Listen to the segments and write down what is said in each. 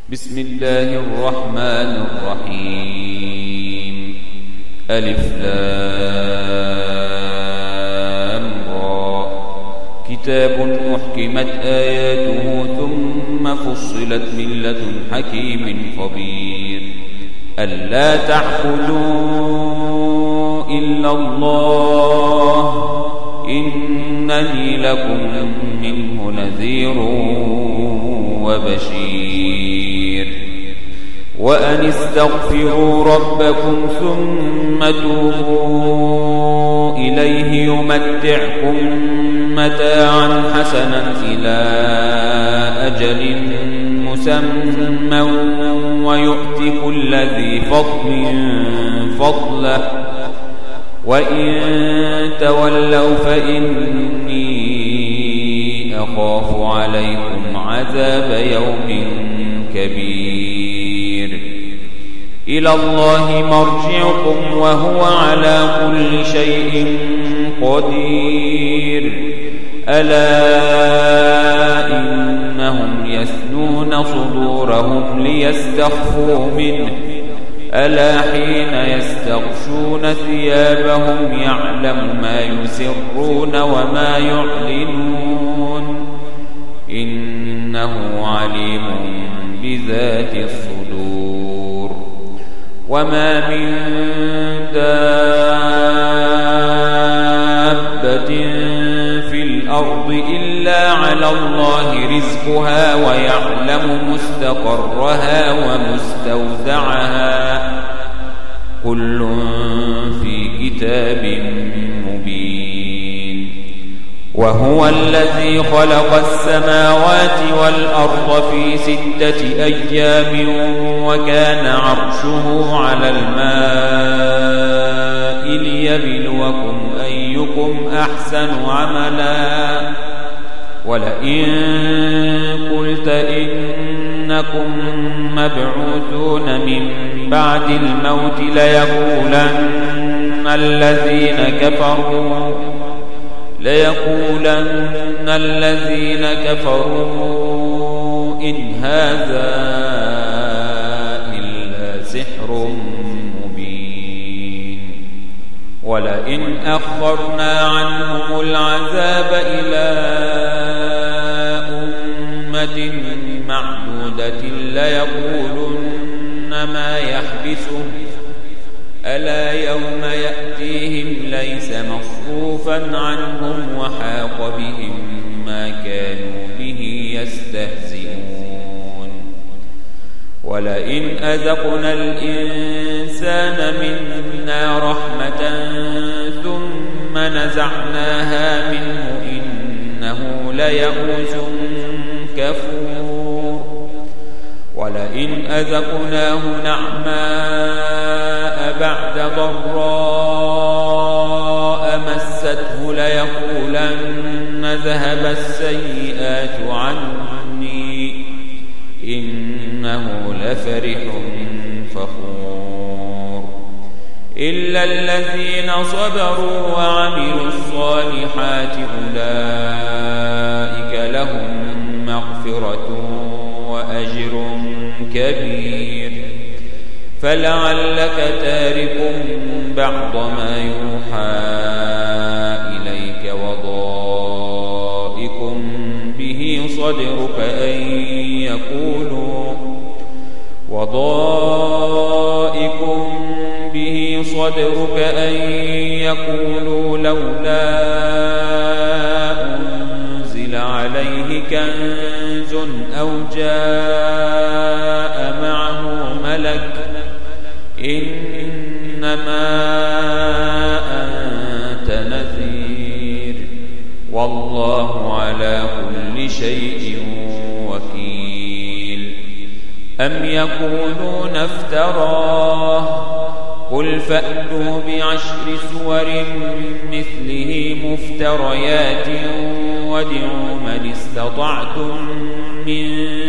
بسم الله الرحمن الرحيم. ألف لام را. كتاب أحكمت آياته ثم فصلت من لدن حكيم خبير. ألا تعبدوا إلا الله إنني لكم منه نذير وبشير. وأن استغفروا ربكم ثم توبوا إليه يمتعكم متاعا حسنا إلى أجل مسمى ويؤت كل ذي فضل فضله وإن تولوا فإني أخاف عليكم عذاب يوم كبير. إلى الله مرجعكم وهو على كل شيء قدير. ألا إنهم يثنون صدورهم ليستخفوا منه ألا حين يستغشون ثيابهم يعلم ما يسرون وما يعلنون إنه عليم بذات الصدور. وما من دابة في الأرض إلا على الله رزقها ويعلم مستقرها ومستودعها كل في كتاب مبين. وهو الذي خلق السماوات والأرض في 6 أيام وكان عرشه على الماء ليبلوكم أيكم أحسن عملا. ولئن قلت إنكم مبعوثون من بعد الموت ليقولن الذين كفروا إن هذا إلا سحر مبين. ولئن أخرنا عنهم العذاب إلى أمة معدودة ليقولن ما يحبسه ألا يوم يأتيهم ليس مصروفا عنهم وحاق بهم ما كانوا به يستهزئون. ولئن أذقنا الإنسان منا رحمة ثم نزعناها منه إنه ليئوس كفور. ولئن أذقناه نعماء بعد ضراء مسته ليقولن ذهب السيئات عني إنه لفرح فخور. إلا الذين صبروا وعملوا الصالحات أولئك لهم مغفرة وأجر كبير. فلعلك تارك بعض ما يوحى إليك وضائق به صدرك أن يقولوا لولا أنزل عليه كنز أو جاء معه ملك إنما أنت نذير والله على كل شيء وكيل. أم يقولون افتراه قل فأتوا ب10 سور مثله مفتريات وادعوا من استطعتم من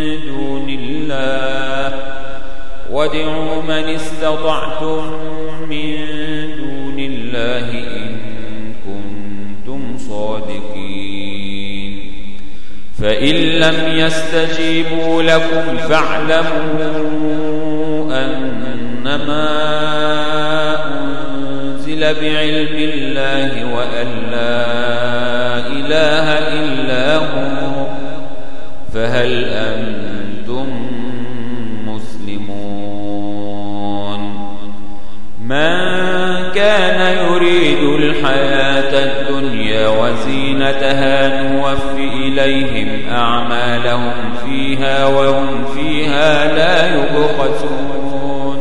دون الله إن كنتم صادقين. فإن لم يستجيبوا لكم فاعلموا أنما أنزل بعلم الله وأن لا إله إلا هو فهل أنتم مسلمون من كان يريد الحياة الدنيا وزينتها نوف إليهم أعمالهم فيها وهم فيها لا يبخسون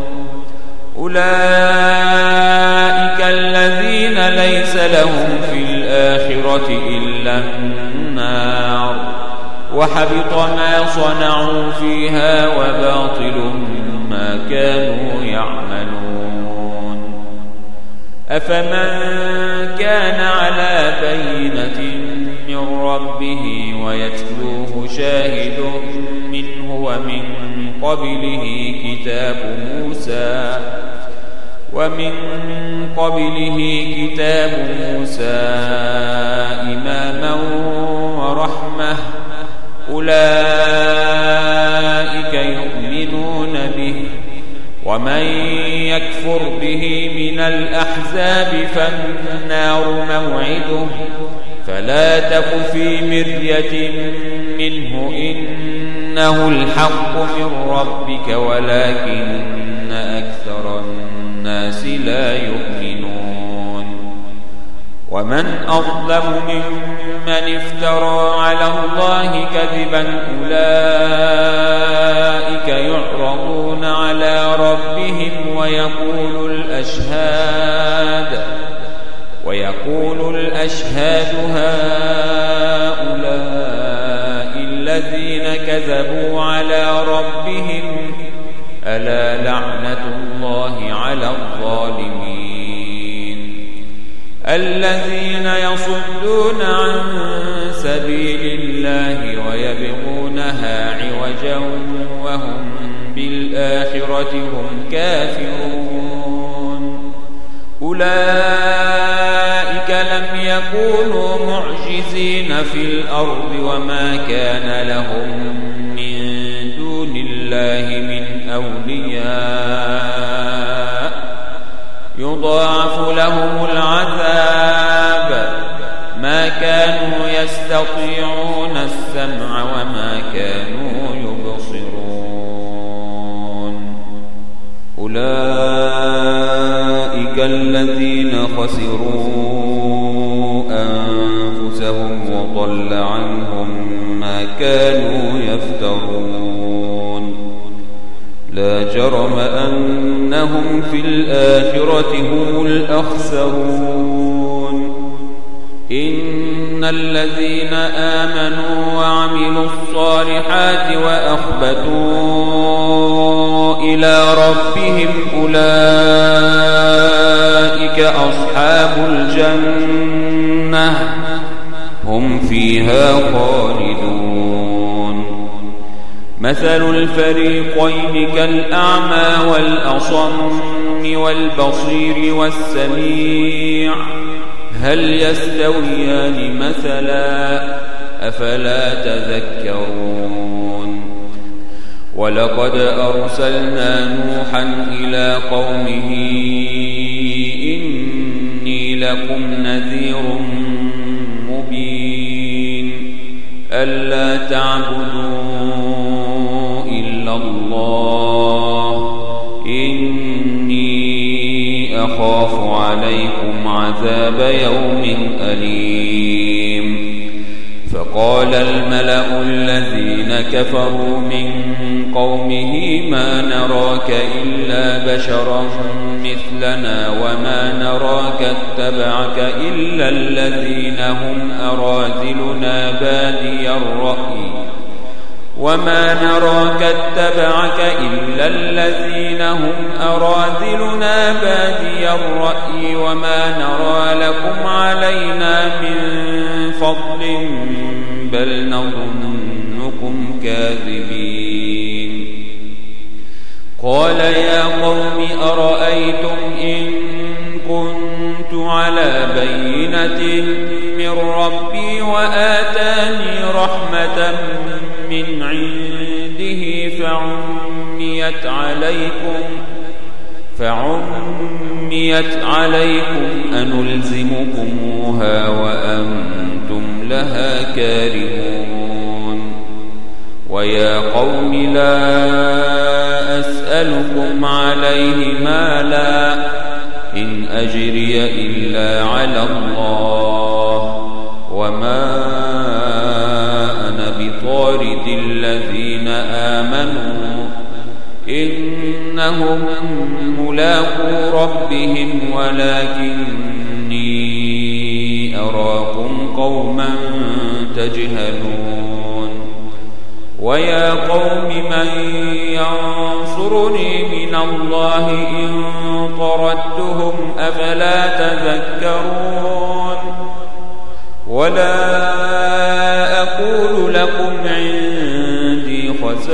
أولئك الذين ليس لهم في الآخرة إلا النار وحبط ما صنعوا فيها وباطل ما كانوا يعملون أفمن كان على بينة من ربه ويتلوه شاهد منه ومن قبله كتاب موسى إماما ورحمة أولئك يؤمنون به ومن يكفر به من الأحزاب فالنار موعده فلا تك في مرية منه إنه الحق من ربك ولكن أكثر الناس لا يؤمنون ومن أظلم ممن افترى على الله كذبا أولئك يعرضون على ربهم ويقول الأشهاد هؤلاء الذين كذبوا على ربهم ألا لعنة الله على الظالمين الذين يصدون عن سبيل الله ويبغونها عوجا وهم بالآخرة هم كافرون أولئك لم يكونوا معجزين في الأرض وما كان لهم من دون الله من أولياء يضاعف لهم العذاب ما كانوا يستطيعون السمع وما كانوا يبصرون أولئك الذين خسروا أنفسهم وضل عنهم ما كانوا يفترون لا جرم أنهم في الآخرة هم الأخسرون إن الذين آمنوا وعملوا الصالحات وأخبتوا إلى ربهم أولئك أصحاب الجنة هم فيها خالدون مثل الفريقين كالأعمى والأصم والبصير والسميع هل يستويان مثلا أفلا تذكرون ولقد أرسلنا نوحا إلى قومه إني لكم نذير مبين ألا تعبدوا إلا الله إني أخاف عليكم عذاب يوم أليم فقال الملأ الذين كفروا من قومه ما نراك إلا بشرا مثلنا وما نراك اتبعك إلا الذين هم أراذلنا بادي الرأي وما نرى لكم علينا من فضل بل نظنكم كاذبين قال يا قوم أرأيتم إن كنت على بينة من ربي وآتاني رحمة من عنده فعميت عليكم أنلزمكموها وأنتم لها كارهون ويا قوم لا أسألكم عليه مالا إن أجري إلا على الله وما أنا بطارد الذين آمنوا إنهم ملاقو ربهم ولكني أراكم قوما تجهلون ويا قوم من ينصرني من الله إن طردتهم أفلا تذكرون ولا أقول لكم عندي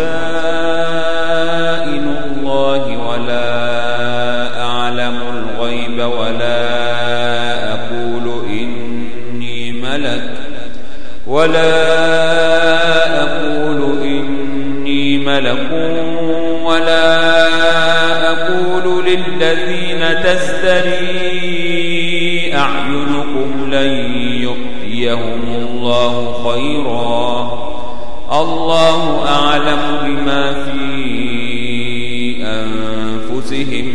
خزائن الله ولا أعلم الغيب ولا أقول إني ملك ولا أقول للذين تزدري أعينكم لن يؤتيهم الله خيرا الله أعلم بما في أنفسهم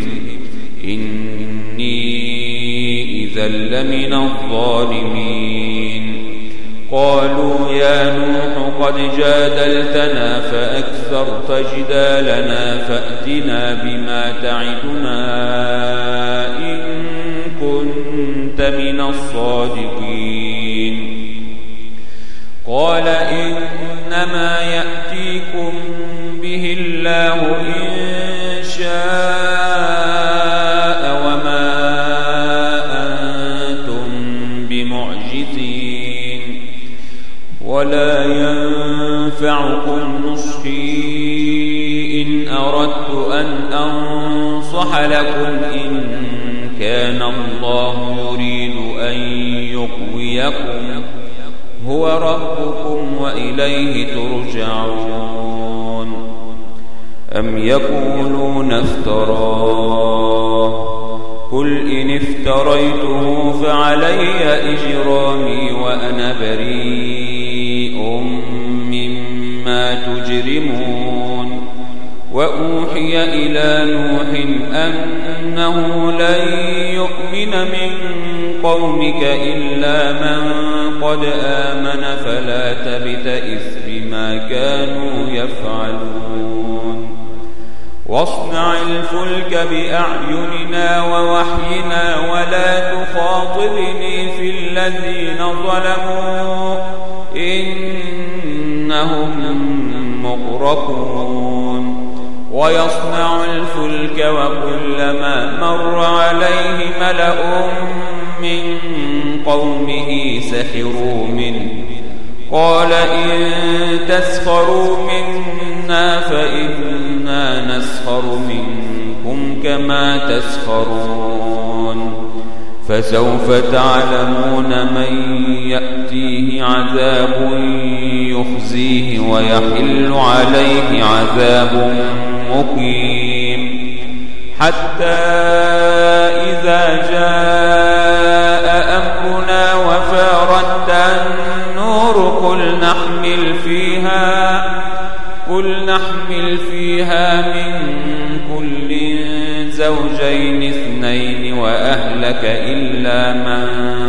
إني إذا لمن الظالمين قالوا يا نوح قد جادلتنا فأكثرت جدالنا فأتنا بما تعدنا إن كنت من الصادقين قال إنما يأتيكم به الله إن شاء وما أنتم بمعجزين ولا ينفعكم نصحي إن أردت أن أنصح لكم إن كان الله يريد أن يقويكم هو ربكم وإليه ترجعون أم يقولون افتراه قل إن افتريته فعلي إجرامي وأنا بريء مما تجرمون وأوحي إلى نوح أنه لن يؤمن من قومك إلا من قد آمن فلا تبتئس بما كانوا يفعلون واصنع الفلك بأعيننا ووحينا ولا تخاطبني في الذين ظلموا إنهم مغرقون ويصنع الفلك وكلما مر عليه ملأ من قومه سخروا منه قال إن تسخروا منا فإنا نسخر منكم كما تسخرون فسوف تعلمون من يأتيه عذاب يخزيه ويحل عليه عذاب مقيم حتى إذا جاء أمرنا وفارت النور قل نحمل فيها من كل زوجين اثنين وأهلك إلا من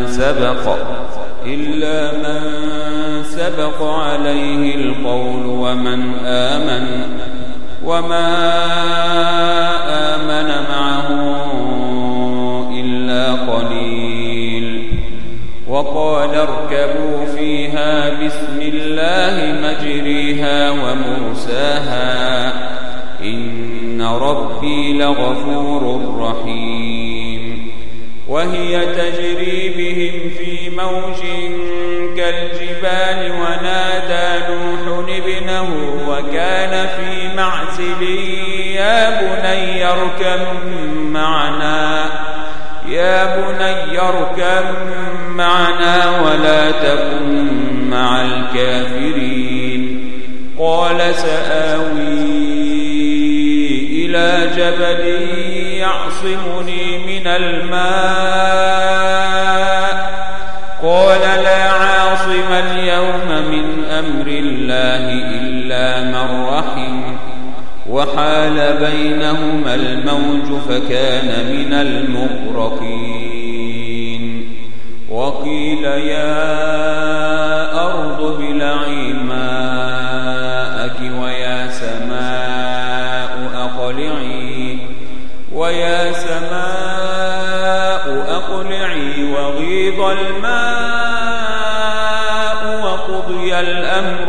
سبق عليه القول وما آمن معه إلا قليل وقال اركبوا فيها بسم الله مجريها ومرساها إن ربي لغفور رحيم وهي تجري بهم في موج كالجبال ونادى نوح ابنه وكان في معزل يا بني اركب معنا ولا تكن مع الكافرين قال سآوي إلى جبل يعصمني من الماء قال لا عاصم اليوم من أمر الله إلا من رحم وحال بينهما الموج فكان من المغرقين وقيل يا أرض ابلعي ماءك ويا سماء أقلعي وغيض الماء وقضي الأمر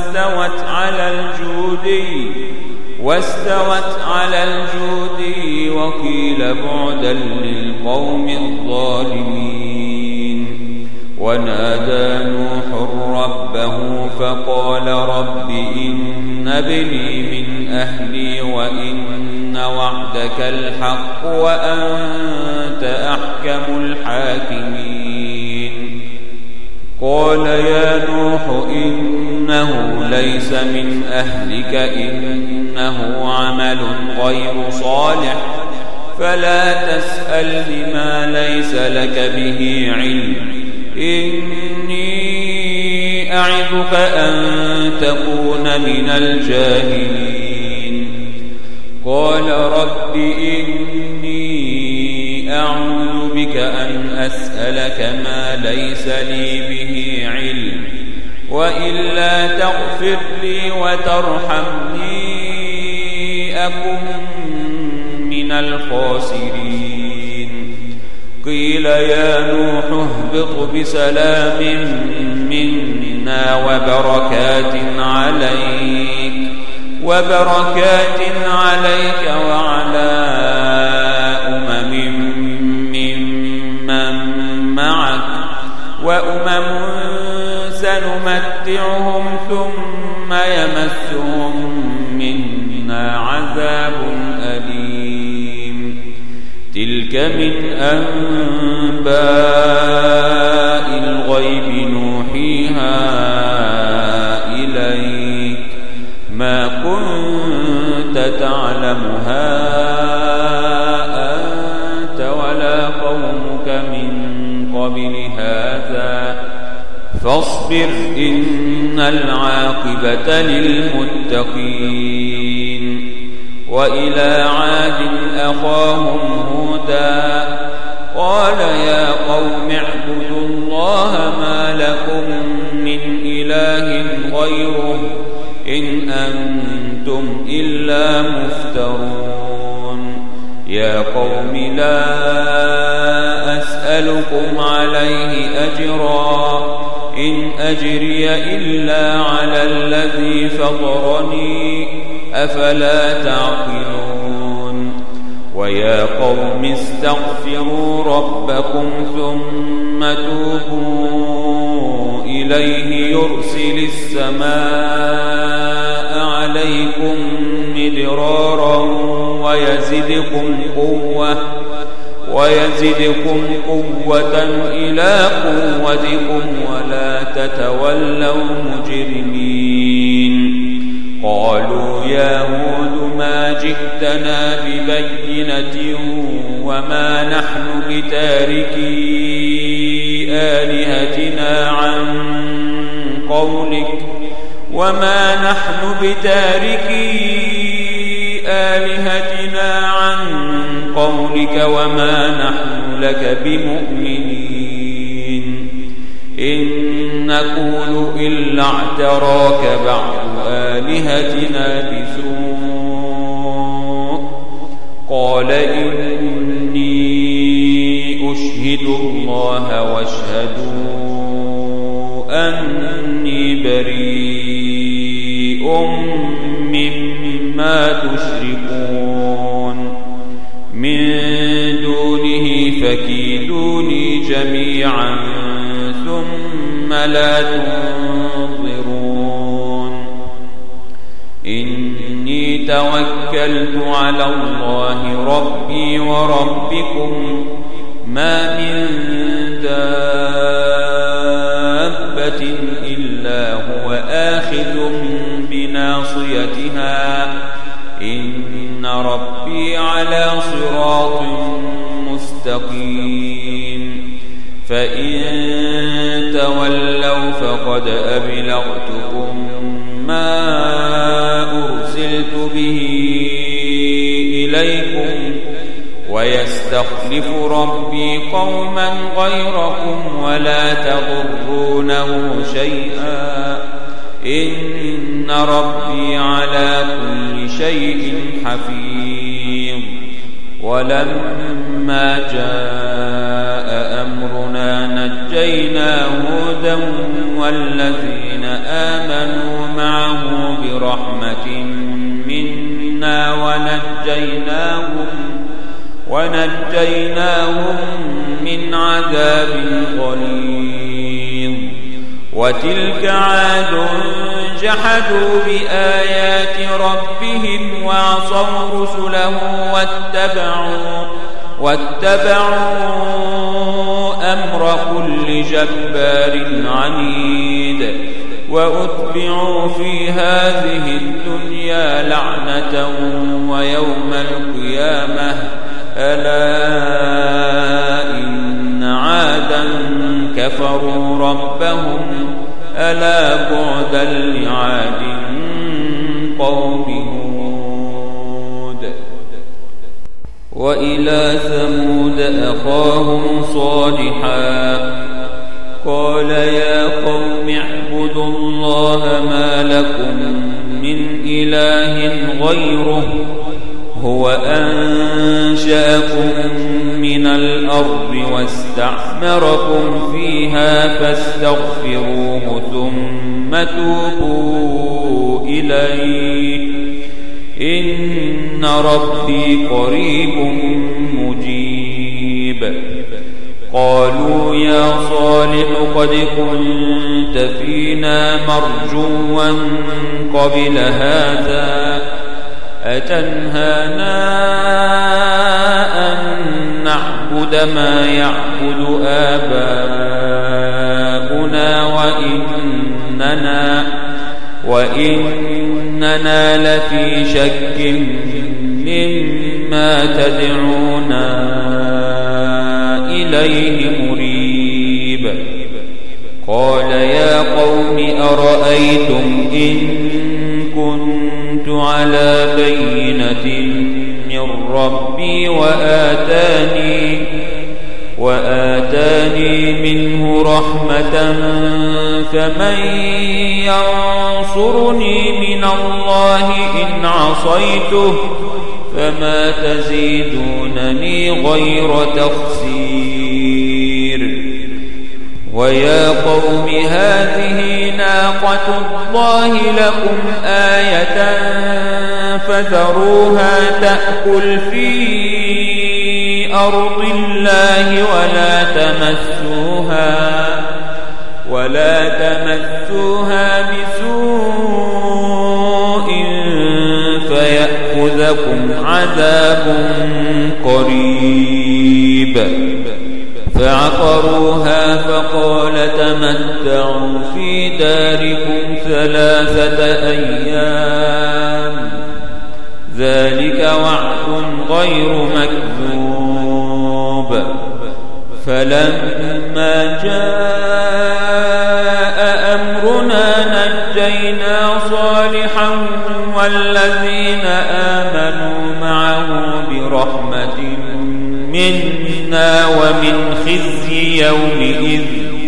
واستوت على الجودي وقيل بعدا للقوم الظالمين ونادى نوح ربه فقال رب إن ابني من أهلي وإن وعدك الحق وأنت أحكم الحاكمين قال يا نوح إنه ليس من أهلك إنه عمل غير صالح فلا تسأل بما ليس لك به علم إني أعظك أن تكون من الجاهلين قال رب إني أعوذ بك أن أسألك ما ليس لي به علم وإلا تغفر لي وترحمني أكن من الخاسرين قيل يا نوح اهبط بسلام منا وبركات عليك وعلى ممن معك وأمم سنمتعهم ثم يمسهم منا عذاب أليم تلك من أنباء الغيب نوحيها إليك ما كنت تعلمها أنت ولا قومك من قبل هذا فاصبر إن العاقبة للمتقين وإلى عاد أخاهم هودا قال يا قوم اعبدوا الله ما لكم من إله غيره إن أنتم إلا مفترون يا قوم لا أسألكم عليه أجرا إن أجري إلا على الذي فطرني أفلا تعقلون ويا قوم استغفروا ربكم ثم توبوا إليه يرسل السماء عليكم مدرارا ويزدكم قوة إلى قوتكم ولا تتولوا مجرمين قالوا يا هود ما جئتنا ببينة وما نحن بتاركي آلهتنا عن قولك وما نحن لك بمؤمنين إن نقول إلا اعتراك بعض آلهتنا بسوء قال إني أشهد الله واشهدوا أني بريء مما تشركون من دونه فكيدوني جميعا ثم لا تنظرون إني توكلت على الله ربي وربكم ما من دابة إلا هو آخذ بناصيتها إن ربي على صراط مستقيم فإن تولوا فقد أبلغتكم ما أرسلت به إليكم ويستخلف ربي قوما غيركم ولا تضرونه شيئا إن ربي على كل شيء حفيظ ولما جاء أمرنا نجينا هودا والذين آمنوا معه برحمة منا ونجيناهم من عذاب غليظ وتلك عاد جحدوا بآيات ربهم وعصوا رسله واتبعوا أمر كل جبار عنيد وأتبعوا في هذه الدنيا لعنة ويوم القيامة ألا إن عادا كفروا ربهم ألا بعدا لعاد قوم هود وإلى ثمود أخاهم صالحا قال يا قوم اعبدوا الله ما لكم من إله غيره هو أنشأكم من الأرض واستعمركم فيها فاستغفروه ثم توبوا إليه إن ربي قريب مجيب قالوا يا صالح قد كنت فينا مرجوا قبل هذا أتنهانا أن نعبد ما يعبد آباؤنا وإننا لفي شك مما تدعونا إليه مريب قال يا قوم أرأيتم إن كنت على بينة من ربي وآتاني منه رحمة فمن ينصرني من الله إن عصيته فما تزيدونني غير تخسير ويا قوم هذه ناقة الله لكم آية فذروها تأكل في أرض الله ولا تمسوها بسوء فيأخذكم عذاب قريب فعقروها فقال تمتعوا في داركم 3 أيام ذلك وعد غير مكذوب فلما جاء أمرنا نجينا صالحا والذين آمنوا معه برحمة منا ومن خزي يومئذ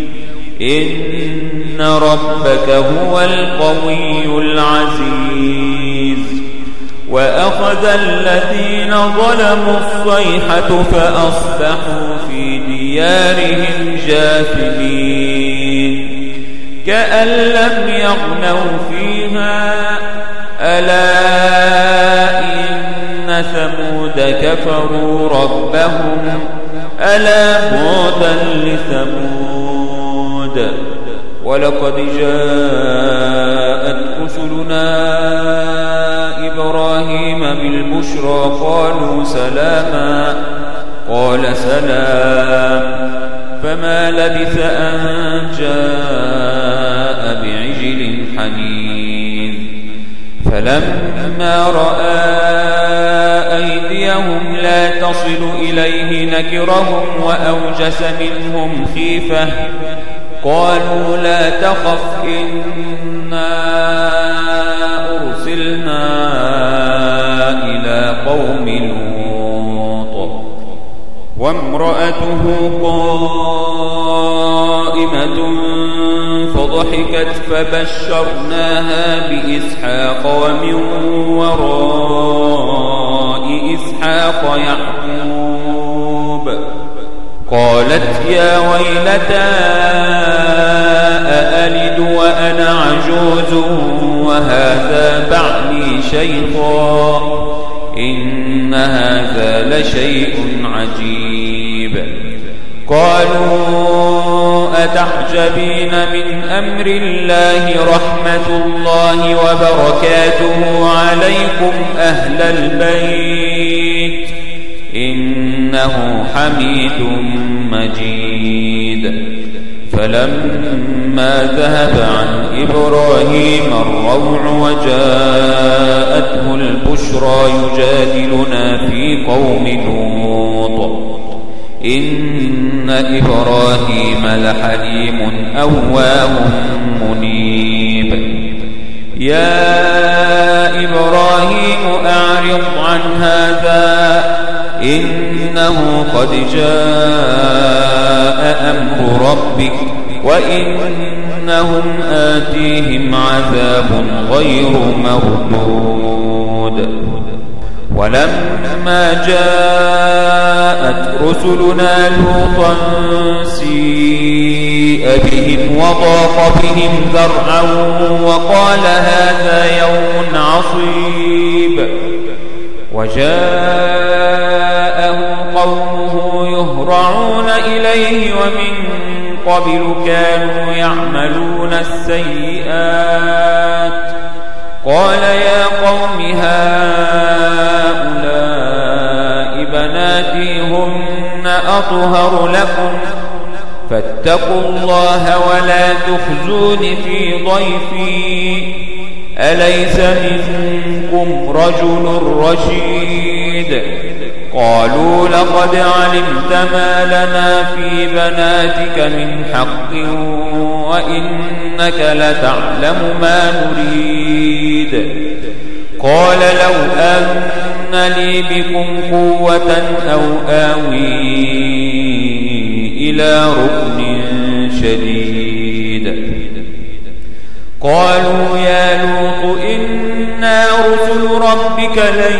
إن ربك هو القوي العزيز وأخذ الذين ظلموا الصيحة فأصبحوا في ديارهم جاثمين كأن لم يغنوا فيها ألا إن ثمود كفروا ربهم ألا بعدا لثمود ولقد جاءت رسلنا إبراهيم بالبشرى قالوا سلاما قال سلام فما لبث أن جاء بعجل حنيذ فلما رأى أيديهم لا تصل إليه نكرهم وأوجس منهم خيفة قالوا لا تخف إنا أرسلنا إلى قوم لوط وامرأته قائمة فضحكت فبشرناها بإسحاق ومن وراء إسحاق يعقوب قالت يا ويلتى أألد وأنا عجوز وهذا بعلي شيخا إن هذا لشيء عجيب قالوا أتعجبين من أمر الله رحمة الله وبركاته عليكم أهل البيت إنه حميد مجيد فلما ذهب عن إبراهيم الروع وجاءته البشرى يجادلنا في قوم لوط إن إبراهيم لحليم أواه منيب يا إبراهيم أعرض عن هذا إنه قد جاء أمر ربك وإنهم آتيهم عذاب غير مردود ولما جاءت رسلنا لوطا سيء بهم وضاق بهم ذرعا وقال هذا يوم عصيب وجاءه قومه يهرعون إليه ومن قبل كانوا يعملون السيئات قال يا قوم هؤلاء بناتي هن أطهر لكم فاتقوا الله ولا تخزون في ضيفي أليس منكم رجل رشيد قالوا لقد علمت ما لنا في بناتك من حق وإنك لتعلم ما نريد قال لو أن لي بكم قوة أو آوي إلى ركن شديد قالوا يا لوط إنا رسل ربك لن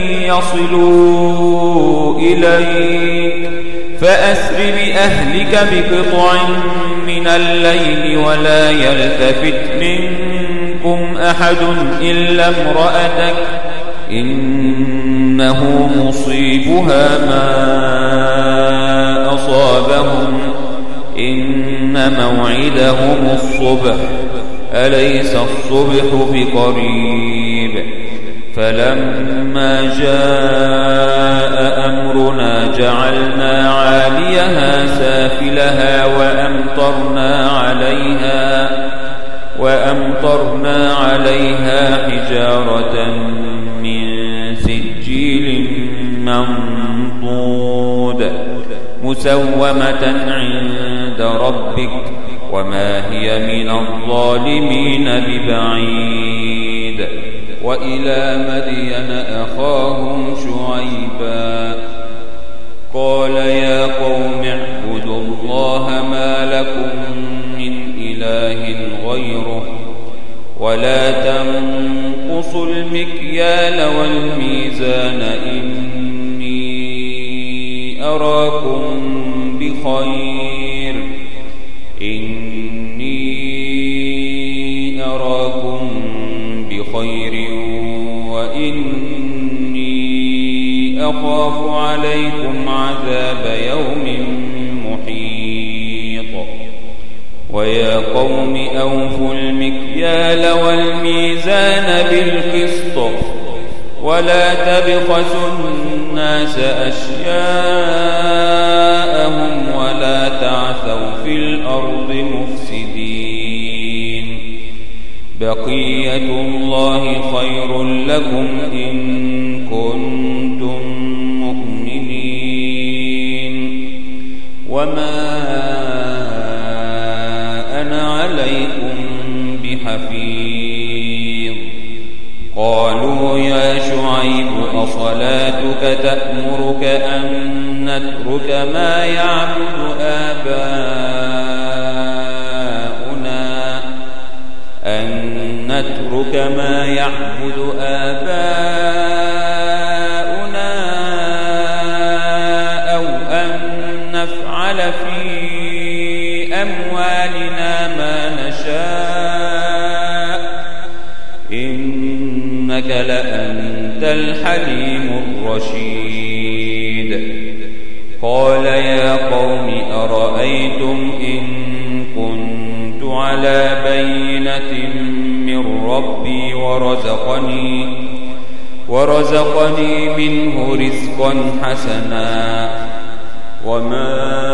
يصلوا إليك فأسر بأهلك بقطع من الليل ولا يلتفت منكم أحد إلا امرأتك إنه مصيبها ما أصابهم إن موعدهم الصبح أليس الصبح بقريب فلما جاء أمرنا جعلنا عاليها سافلها وأمطرنا عليها حجارة من سجيل منضود مسومة عند ربك وما هي من الظالمين ببعيد وإلى مدين أخاهم شعيبا قال يا قوم اعبدوا الله ما لكم من إله غيره ولا تنقصوا المكيال والميزان إني أراكم بخير وإني أخاف عليكم عذاب يوم محيط ويا قوم أوفوا المكيال والميزان بالقسط ولا تبخسوا الناس أشياءهم ولا تعثوا في الأرض مفسدين بقية الله خير لكم إن كنتم مؤمنين وما أنا عليكم بحفيظ قالوا يا شعيب أصلاتك تأمرك أن نترك ما يعبد آباؤنا أو أن نفعل في أموالنا ما نشاء إنك لأنت الحليم الرشيد قال يا قوم أرأيتم إن كنت على بينة من ربي ورزقني منه رزقا حسنا وما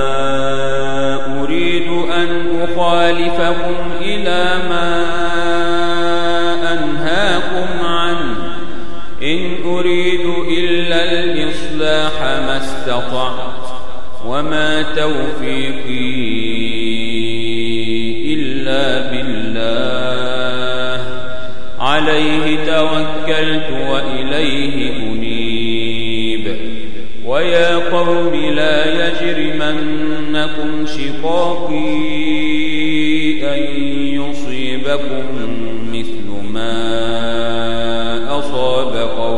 أريد أن أخالفكم إلى ما أنهاكم عنه إن أريد إلا الإصلاح ما استطعت وما توفيقي إلا بالله عليه توكلت وإليه أنيب ويا قوم لا يجرمنكم شقاقي أن يصيبكم مثل ما أصاب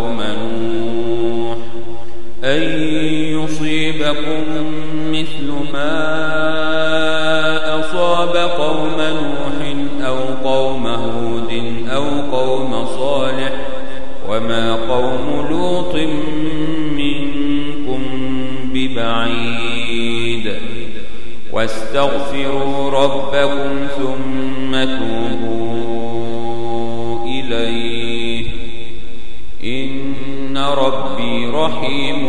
قوم نوح أو قوم هود أو قوم صالح وما قوم لوط منكم ببعيد واستغفروا ربكم ثم توبوا إليه إن ربي رحيم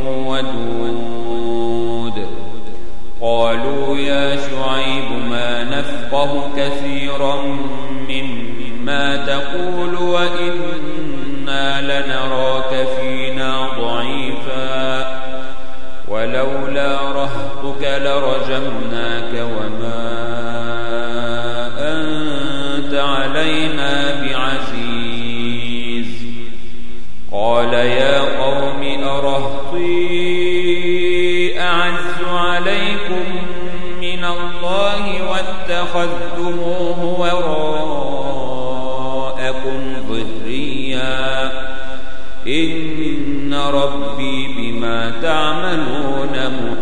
ودود قالوا يا شعيب ما نفقه كثيرا مما تقول وإنا لنراك فينا ضعيفا ولولا رهطك لرجمناك وما أنت علينا بعزيز قال يا قوم أرهطي أعز عليكم من الله واتخذتموه وراءكم ظهريا إن ربي بما تعملون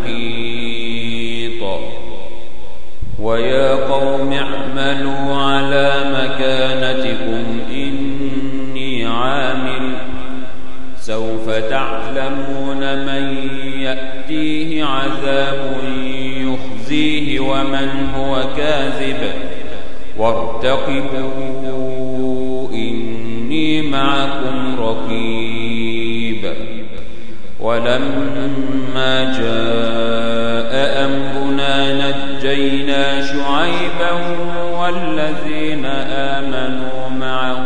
محيط ويا قوم اعملوا على مكانتكم إني عامل سوف تعلمون من يأتيه عذاب يخزيه ومن هو كاذب وارتقبوا إني معكم رقيب ولما جاء أمرنا نجينا شعيبا والذين آمنوا معه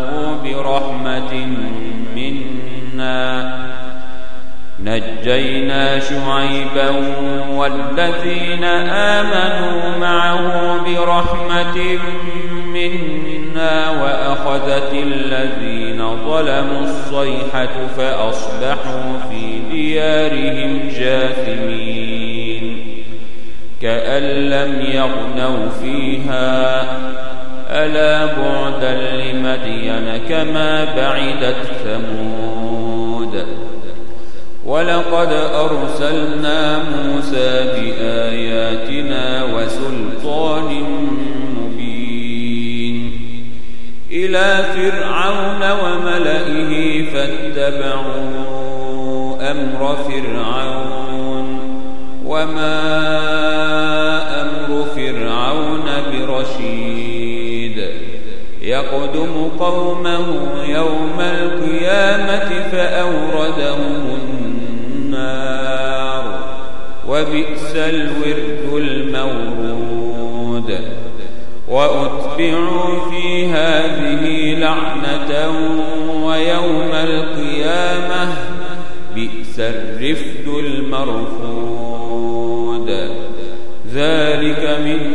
برحمة منا وأخذت الذين ظلموا الصيحة فأصبحوا في ديارهم جاثمين كأن لم يغنوا فيها ألا بعدا لمدين كما بعدت ثمود ولقد أرسلنا موسى بآياتنا وسلطان مبين إلى فرعون وملئه فاتبعوا أمر فرعون وما أمر فرعون برشيد يقدم قومه يوم القيامة فأوردهم النار وبئس الورد المورود وأتبعوا في هذه لعنة ويوم القيامة بئس الرفد المرفود ذلك من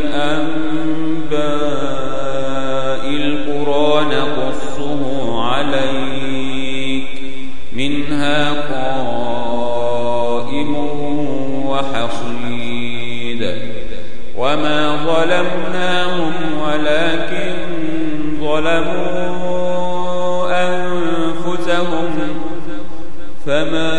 أنباء القرى نقصه عليك منها قائم وحصيد وما ظلمناهم ولكن ظلموا أنفسهم فما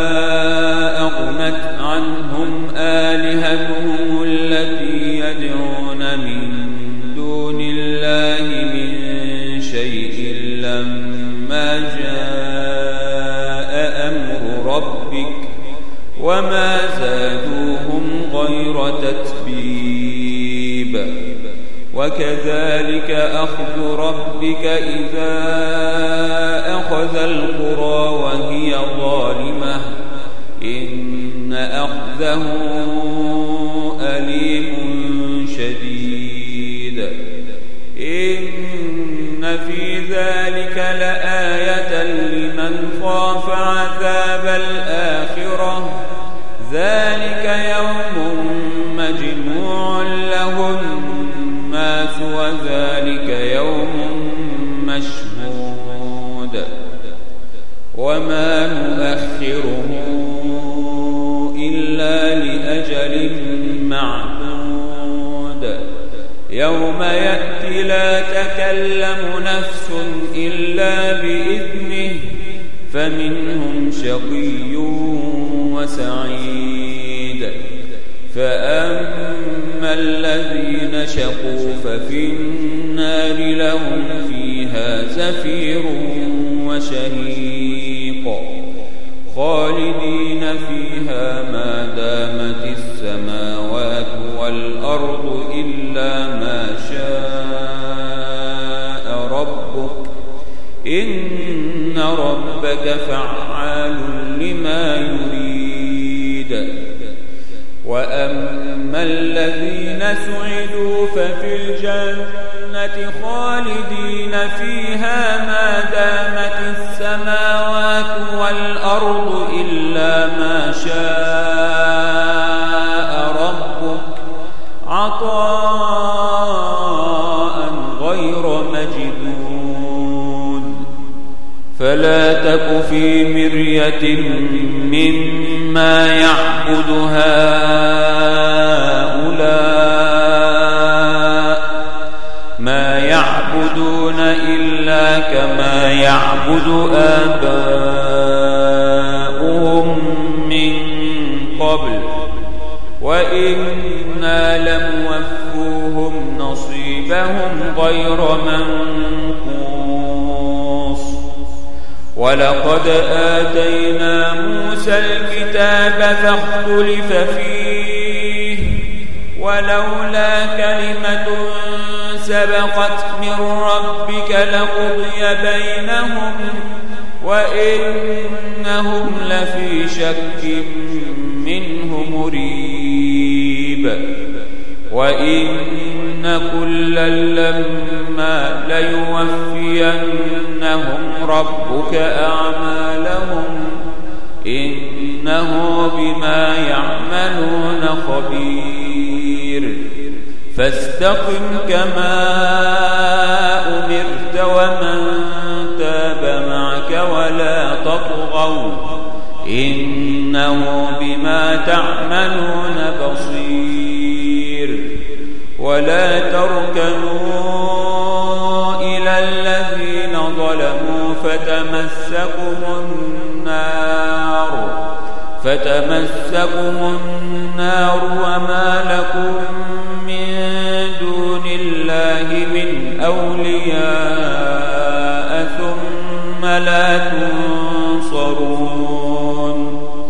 أغنت عنهم آلهتهم التي يدعون من دون الله من شيء لما جاء أمر ربك وما زادوهم غير تتبيب وكذلك أخذ ربك إذا أخذ القرى وهي ظالمة إن أخذه أليم شديد إن في ذلك لآية لمن خاف عذاب الآخرة ذلك يوم مجموع له الناس وذلك يوم مشهود وما نؤخره إلا لأجل معدود يوم يأتي لا تكلم نفس إلا بإذنه فمنهم شقي وسعيد فأما الذين شقوا ففي النار لهم فيها زفير وشهيق خالدين فيها ما دامت السماوات والأرض إلا ما شاء ربك إن ربك فعال لما يريد وأما الذين سعدوا ففي الجنة خالدين فيها ما دامت السماوات والأرض إلا ما شاء ربك عطاء غير مجدود فلا تك في مرية مما يعبد هؤلاء ما يعبدون إلا كما يعبد آباؤهم من قبل وإنا لموفوهم نصيبهم غير منقوص ولقد آتينا موسى الكتاب فاختلف فيه ولولا كلمة سبقت من ربك لقضي بينهم وإنهم لفي شك منه مريب وإن كلا لما ليوفينهم ربك أعمالهم إنه بما يعملون خبير فاستقم كما أمرت ومن تاب معك ولا تطغوا إنه بما تعملون بصير ولا تركنوا إلى الذين ظلموا فتمسكم النار وما لكم من دون الله من أولياء ثم لا تنصرون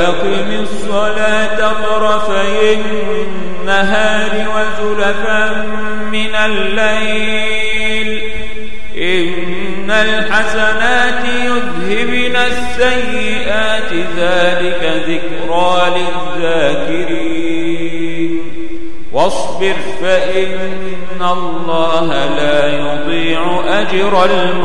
وأقم الصلاة طرفي النهار وزلفا من الليل إن الحسنات يذهبن السيئات ذلك ذكرى للذاكرين واصبر فإن الله لا يضيع أجر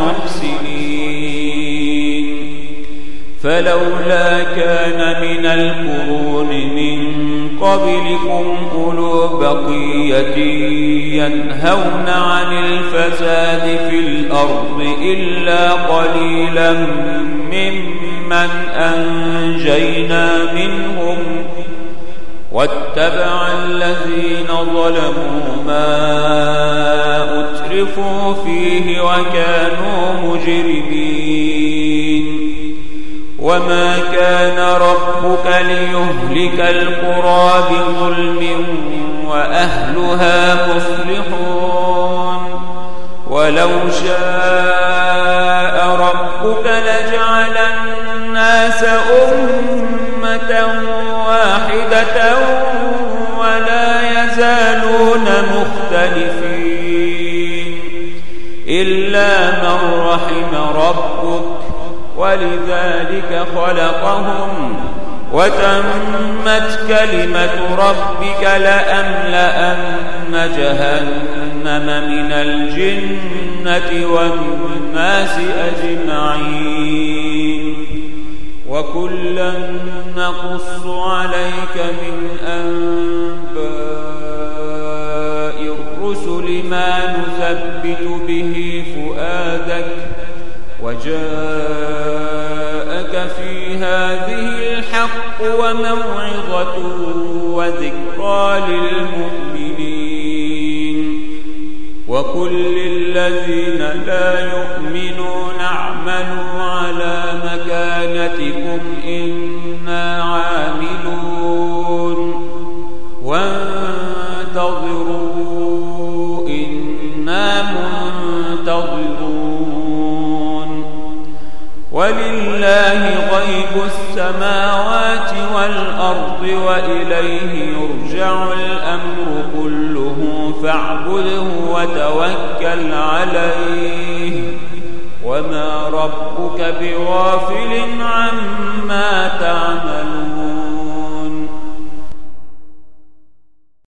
المحسنين فلولا كان من القرون من قبلكم أولو بقية ينهون عن الفساد في الأرض إلا قليلا ممن أنجينا منهم واتبع الذين ظلموا ما أترفوا فيه وكانوا مجرمين وما كان ربك ليهلك القرى بظلم وأهلها مصلحون ولو شاء ربك لجعل الناس أمة واحدة ولا يزالون مختلفين إلا من رحم ربك ولذلك خلقهم وتمت كلمة ربك لأملأن جهنم من الجنة والناس أجمعين وكلا نقص عليك من أنباء الرسل ما نثبت به فؤادك وجاءك في هذه الحق وموعظة وذكرى للمؤمنين وقل للذين لا يؤمنون اعملوا على مكانتكم إنا عاملون وانتظروا إنا منتظرون ولله غيب السماوات والأرض وإليه يرجع الأمر كله فاعبده وتوكل عليه وما ربك بغافل عما تعملون